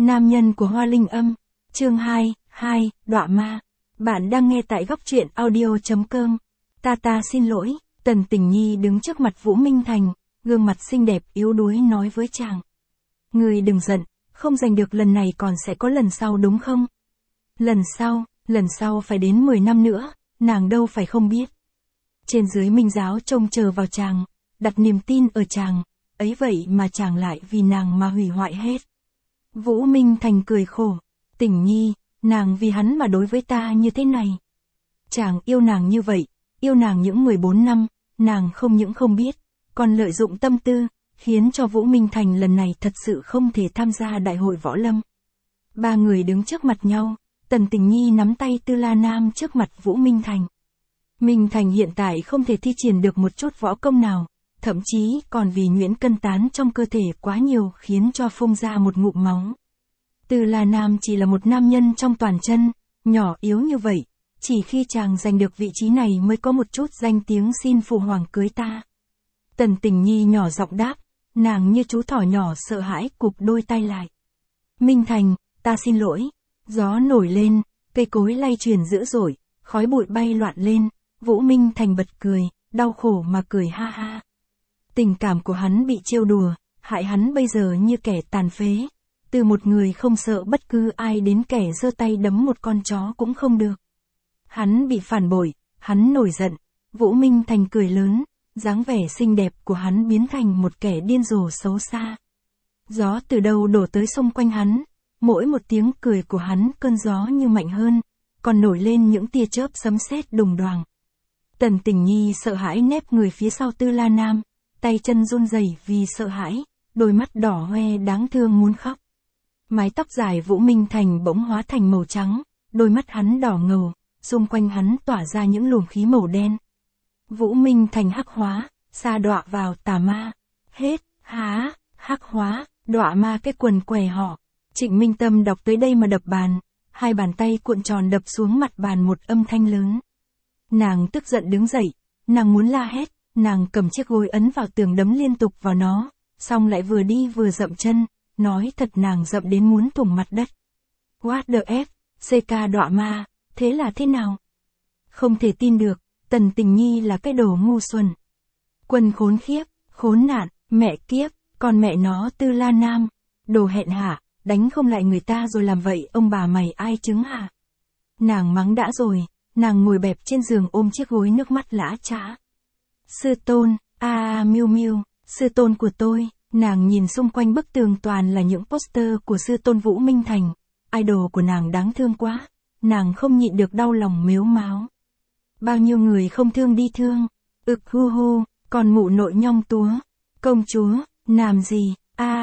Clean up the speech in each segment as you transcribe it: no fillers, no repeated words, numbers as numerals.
Nam nhân của Hoa Linh Âm, chương 2, Đọa Ma. Bạn đang nghe tại góc truyện audio.com. Ta xin lỗi, Tần Tình Nhi đứng trước mặt Vũ Minh Thành, gương mặt xinh đẹp yếu đuối nói với chàng. Ngươi đừng giận, không giành được lần này còn sẽ có lần sau đúng không? Lần sau phải đến 10 năm nữa, nàng đâu phải không biết. Trên dưới Minh giáo trông chờ vào chàng, đặt niềm tin ở chàng, ấy vậy mà chàng lại vì nàng mà hủy hoại hết. Vũ Minh Thành cười khổ, Tình Nhi, nàng vì hắn mà đối với ta như thế này. Chàng yêu nàng như vậy, yêu nàng những 14 năm, nàng không những không biết, còn lợi dụng tâm tư, khiến cho Vũ Minh Thành lần này thật sự không thể tham gia đại hội võ lâm. Ba người đứng trước mặt nhau, Tần Tình Nhi nắm tay Tư La Nam trước mặt Vũ Minh Thành. Minh Thành hiện tại không thể thi triển được một chút võ công nào, thậm chí còn vì nhuyễn cân tán trong cơ thể quá nhiều khiến cho phun ra một ngụm máu. Tư La Nam chỉ là một nam nhân trong toàn chân, nhỏ yếu như vậy, chỉ khi chàng giành được vị trí này mới có một chút danh tiếng xin phụ hoàng cưới ta. Tần Tình Nhi nhỏ giọng đáp, nàng như chú thỏ nhỏ sợ hãi cụp đôi tay lại. Minh Thành, ta xin lỗi. Gió nổi lên, cây cối lay chuyển dữ dội, khói bụi bay loạn lên, Vũ Minh Thành bật cười, đau khổ mà cười ha ha. Tình cảm của hắn bị trêu đùa, hại hắn bây giờ như kẻ tàn phế. Từ một người không sợ bất cứ ai đến kẻ giơ tay đấm một con chó cũng không được. Hắn bị phản bội, hắn nổi giận, Vũ Minh Thành cười lớn, dáng vẻ xinh đẹp của hắn biến thành một kẻ điên rồ xấu xa. Gió từ đâu đổ tới xung quanh hắn, mỗi một tiếng cười của hắn cơn gió như mạnh hơn, còn nổi lên những tia chớp sấm sét đùng đoàng. Tần Tình Nhi sợ hãi nép người phía sau Tư La Nam, tay chân run rẩy vì sợ hãi, đôi mắt đỏ hoe đáng thương muốn khóc. Mái tóc dài Vũ Minh Thành bỗng hóa thành màu trắng, đôi mắt hắn đỏ ngầu, xung quanh hắn tỏa ra những luồng khí màu đen. Vũ Minh Thành hắc hóa, sa đọa vào tà ma. Hết, hắc hóa, đọa ma cái quần què họ. Trịnh Minh Tâm đọc tới đây mà đập bàn, hai bàn tay cuộn tròn đập xuống mặt bàn một âm thanh lớn. Nàng tức giận đứng dậy, nàng muốn la hét, nàng cầm chiếc gối ấn vào tường đấm liên tục vào nó, xong lại vừa đi vừa dậm chân, nói thật nàng dậm đến muốn thủng mặt đất. What the F, CK đọa ma, thế là thế nào? Không thể tin được, Tần Tình Nhi là cái đồ ngu xuẩn. Quân khốn khiếp, khốn nạn, mẹ kiếp, còn mẹ nó Tư La Nam, đồ hẹn hạ, đánh không lại người ta rồi làm vậy ông bà mày ai chứng hả? Nàng mắng đã rồi, nàng ngồi bẹp trên giường ôm chiếc gối nước mắt lã chã. Sư tôn, Miu Miu, sư tôn của tôi, nàng nhìn xung quanh bức tường toàn là những poster của sư tôn Vũ Minh Thành, idol của nàng đáng thương quá, nàng không nhịn được đau lòng mếu máo. Bao nhiêu người không thương đi thương, hu hu, còn mụ nội nhong túa, công chúa, làm gì,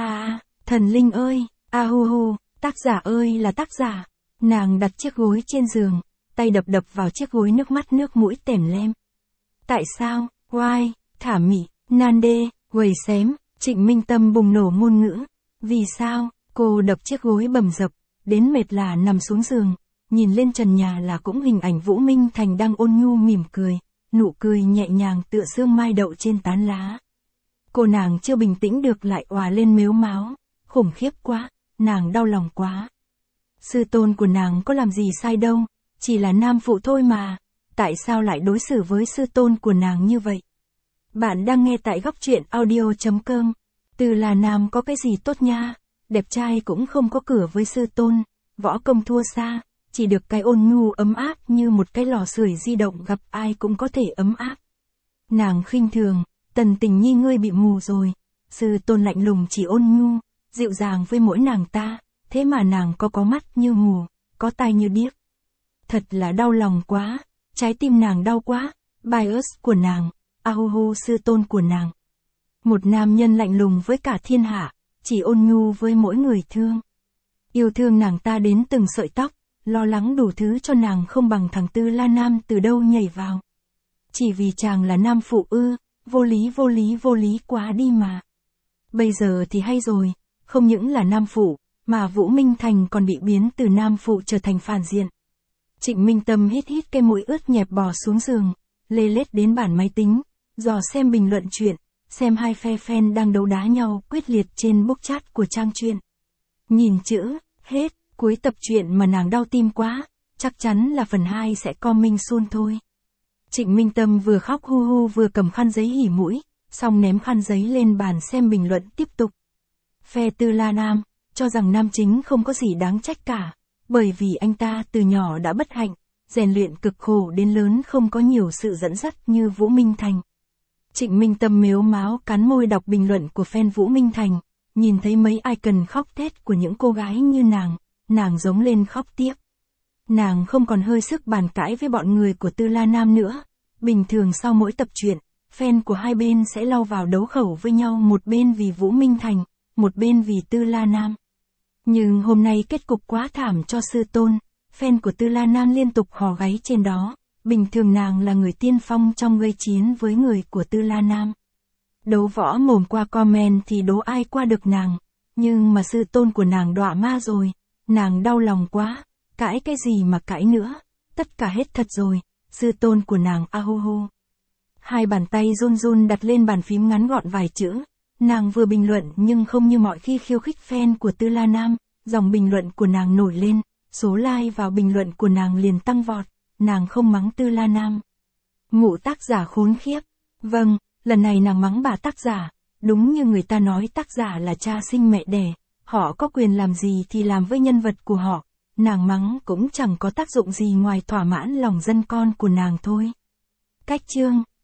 thần linh ơi, hu hu, tác giả ơi là tác giả. Nàng đặt chiếc gối trên giường, tay đập vào chiếc gối nước mắt nước mũi tèm lem. Tại sao, why, thả mị, nan đê, quầy xém, Trịnh Minh Tâm bùng nổ ngôn ngữ. Vì sao, cô đập chiếc gối bầm dập, đến mệt là nằm xuống giường, nhìn lên trần nhà là cũng hình ảnh Vũ Minh Thành đang ôn nhu mỉm cười, nụ cười nhẹ nhàng tựa sương mai đậu trên tán lá. Cô nàng chưa bình tĩnh được lại òa lên mếu máo, khủng khiếp quá, nàng đau lòng quá. Sư tôn của nàng có làm gì sai đâu, chỉ là nam phụ thôi mà, tại sao lại đối xử với sư tôn của nàng như vậy? Bạn đang nghe tại góc truyện audio.com. Tư La Nam có cái gì tốt nha, đẹp trai cũng không có cửa với sư tôn, võ công thua xa, chỉ được cái ôn nhu ấm áp như một cái lò sưởi di động gặp ai cũng có thể ấm áp. Nàng khinh thường, Tần Tình Nhi ngươi bị mù rồi, sư tôn lạnh lùng chỉ ôn nhu, dịu dàng với mỗi nàng ta, thế mà nàng có mắt như mù, có tai như điếc. Thật là đau lòng quá, trái tim nàng đau quá, bias của nàng, ahuhu sư tôn của nàng. Một nam nhân lạnh lùng với cả thiên hạ, chỉ ôn nhu với mỗi người thương. Yêu thương nàng ta đến từng sợi tóc, lo lắng đủ thứ cho nàng không bằng thằng Tư La Nam từ đâu nhảy vào. Chỉ vì chàng là nam phụ ư, vô lý quá đi mà. Bây giờ thì hay rồi, không những là nam phụ, mà Vũ Minh Thành còn bị biến từ nam phụ trở thành phản diện. Trịnh Minh Tâm hít cái mũi ướt nhẹp bò xuống giường, lê lết đến bàn máy tính, dò xem bình luận chuyện, xem hai phe fan đang đấu đá nhau quyết liệt trên book chat của trang truyện. Nhìn chữ, Hết, cuối tập truyện mà nàng đau tim quá, chắc chắn là phần 2 sẽ coming soon thôi. Trịnh Minh Tâm vừa khóc hu hu vừa cầm khăn giấy hỉ mũi, xong ném khăn giấy lên bàn xem bình luận tiếp tục. Phe Tư La Nam, cho rằng nam chính không có gì đáng trách cả, bởi vì anh ta từ nhỏ đã bất hạnh, rèn luyện cực khổ đến lớn không có nhiều sự dẫn dắt như Vũ Minh Thành. Trịnh Minh Tâm mếu máo cắn môi đọc bình luận của fan Vũ Minh Thành, nhìn thấy mấy icon khóc thét của những cô gái như nàng giống lên khóc tiếp. Nàng không còn hơi sức bàn cãi với bọn người của Tư La Nam nữa. Bình thường sau mỗi tập truyện, fan của hai bên sẽ lao vào đấu khẩu với nhau, một bên vì Vũ Minh Thành, một bên vì Tư La Nam. Nhưng hôm nay kết cục quá thảm cho sư tôn, fan của Tư La Nam liên tục hò gáy trên đó. Bình thường nàng là người tiên phong trong gây chiến với người của Tư La Nam. Đấu võ mồm qua comment thì đố ai qua được nàng, nhưng mà sư tôn của nàng đọa ma rồi, nàng đau lòng quá, cãi cái gì mà cãi nữa, tất cả hết thật rồi, sư tôn của nàng a hô hô. Hai bàn tay run run đặt lên bàn phím ngắn gọn vài chữ, nàng vừa bình luận nhưng không như mọi khi khiêu khích fan của Tư La Nam, dòng bình luận của nàng nổi lên, số like vào bình luận của nàng liền tăng vọt, nàng không mắng Tư La Nam. Ngụ tác giả khốn khiếp, vâng, lần này nàng mắng bà tác giả, đúng như người ta nói tác giả là cha sinh mẹ đẻ, họ có quyền làm gì thì làm với nhân vật của họ, nàng mắng cũng chẳng có tác dụng gì ngoài thỏa mãn lòng dân con của nàng thôi. Cách chương